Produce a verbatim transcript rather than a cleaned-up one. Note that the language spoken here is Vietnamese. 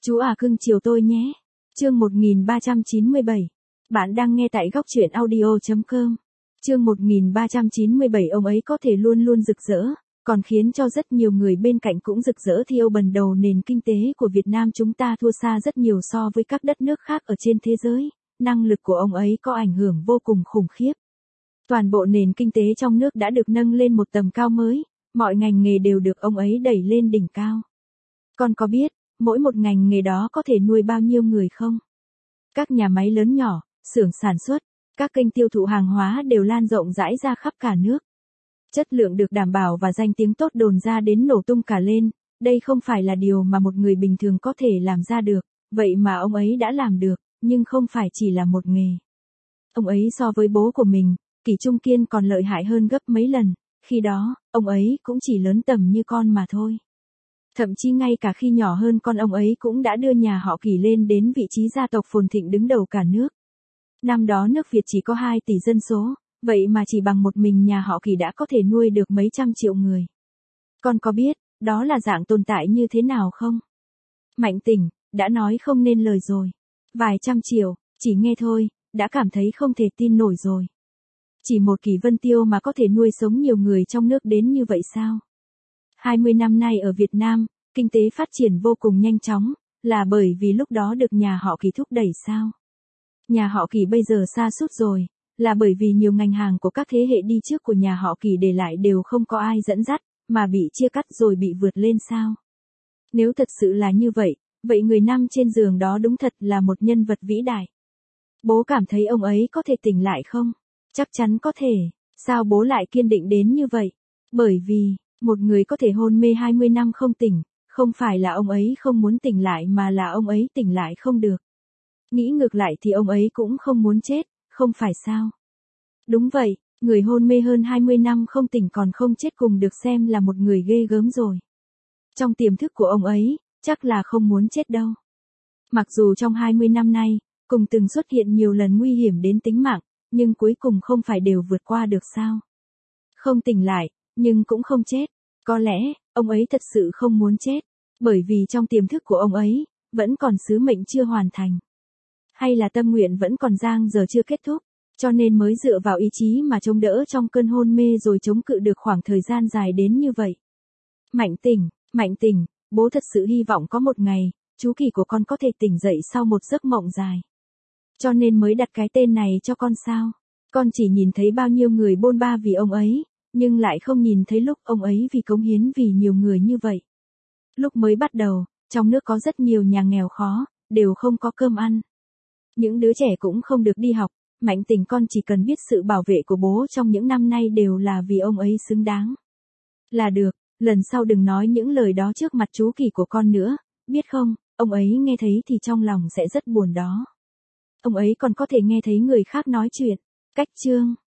Chú à cưng chiều tôi nhé. Chương một nghìn ba trăm chín mươi bảy. Bạn đang nghe tại góc truyện audio chấm com. Chương một nghìn ba trăm chín mươi bảy. Ông ấy có thể luôn luôn rực rỡ, còn khiến cho rất nhiều người bên cạnh cũng rực rỡ thi âu bần đầu. Nền kinh tế của Việt Nam chúng ta thua xa rất nhiều so với các đất nước khác ở trên thế giới. Năng lực của ông ấy có ảnh hưởng vô cùng khủng khiếp. Toàn bộ nền kinh tế trong nước đã được nâng lên một tầm cao mới, mọi ngành nghề đều được ông ấy đẩy lên đỉnh cao. Con có biết, mỗi một ngành nghề đó có thể nuôi bao nhiêu người không? Các nhà máy lớn nhỏ, xưởng sản xuất, các kênh tiêu thụ hàng hóa đều lan rộng rãi ra khắp cả nước. Chất lượng được đảm bảo và danh tiếng tốt đồn ra đến nổ tung cả lên, đây không phải là điều mà một người bình thường có thể làm ra được, vậy mà ông ấy đã làm được, nhưng không phải chỉ là một nghề. Ông ấy so với bố của mình, Kỷ Trung Kiên còn lợi hại hơn gấp mấy lần, khi đó, ông ấy cũng chỉ lớn tầm như con mà thôi. Thậm chí ngay cả khi nhỏ hơn con ông ấy cũng đã đưa nhà họ Kỷ lên đến vị trí gia tộc phồn thịnh đứng đầu cả nước. Năm đó nước Việt chỉ có hai tỷ dân số, vậy mà chỉ bằng một mình nhà họ Kỷ đã có thể nuôi được mấy trăm triệu người. Con có biết, đó là dạng tồn tại như thế nào không? Mạnh Tỉnh, đã nói không nên lời rồi. Vài trăm triệu, chỉ nghe thôi, đã cảm thấy không thể tin nổi rồi. Chỉ một Kỷ Vân Tiêu mà có thể nuôi sống nhiều người trong nước đến như vậy sao? hai mươi năm nay ở Việt Nam, kinh tế phát triển vô cùng nhanh chóng, là bởi vì lúc đó được nhà họ Kỷ thúc đẩy sao? Nhà họ Kỷ bây giờ sa sút rồi, là bởi vì nhiều ngành hàng của các thế hệ đi trước của nhà họ Kỷ để lại đều không có ai dẫn dắt, mà bị chia cắt rồi bị vượt lên sao? Nếu thật sự là như vậy, vậy người nằm trên giường đó đúng thật là một nhân vật vĩ đại. Bố cảm thấy ông ấy có thể tỉnh lại không? Chắc chắn có thể. Sao bố lại kiên định đến như vậy? Bởi vì, một người có thể hôn mê hai mươi năm không tỉnh, không phải là ông ấy không muốn tỉnh lại mà là ông ấy tỉnh lại không được. Nghĩ ngược lại thì ông ấy cũng không muốn chết, không phải sao? Đúng vậy, người hôn mê hơn hai mươi năm không tỉnh còn không chết cùng được xem là một người ghê gớm rồi. Trong tiềm thức của ông ấy, chắc là không muốn chết đâu. Mặc dù trong hai mươi năm nay, cùng từng xuất hiện nhiều lần nguy hiểm đến tính mạng, nhưng cuối cùng không phải đều vượt qua được sao? Không tỉnh lại, nhưng cũng không chết. Có lẽ, ông ấy thật sự không muốn chết, bởi vì trong tiềm thức của ông ấy, vẫn còn sứ mệnh chưa hoàn thành. Hay là tâm nguyện vẫn còn dang dở chưa kết thúc, cho nên mới dựa vào ý chí mà chống đỡ trong cơn hôn mê rồi chống cự được khoảng thời gian dài đến như vậy. Mạnh Tỉnh, Mạnh Tỉnh, bố thật sự hy vọng có một ngày, chú Kỷ của con có thể tỉnh dậy sau một giấc mộng dài. Cho nên mới đặt cái tên này cho con sao? Con chỉ nhìn thấy bao nhiêu người bôn ba vì ông ấy, nhưng lại không nhìn thấy lúc ông ấy vì cống hiến vì nhiều người như vậy. Lúc mới bắt đầu, trong nước có rất nhiều nhà nghèo khó, đều không có cơm ăn. Những đứa trẻ cũng không được đi học, Mạnh Tỉnh con chỉ cần biết sự bảo vệ của bố trong những năm nay đều là vì ông ấy xứng đáng. Là được, lần sau đừng nói những lời đó trước mặt chú Kỷ của con nữa, biết không, ông ấy nghe thấy thì trong lòng sẽ rất buồn đó. Ông ấy còn có thể nghe thấy người khác nói chuyện. Cách chương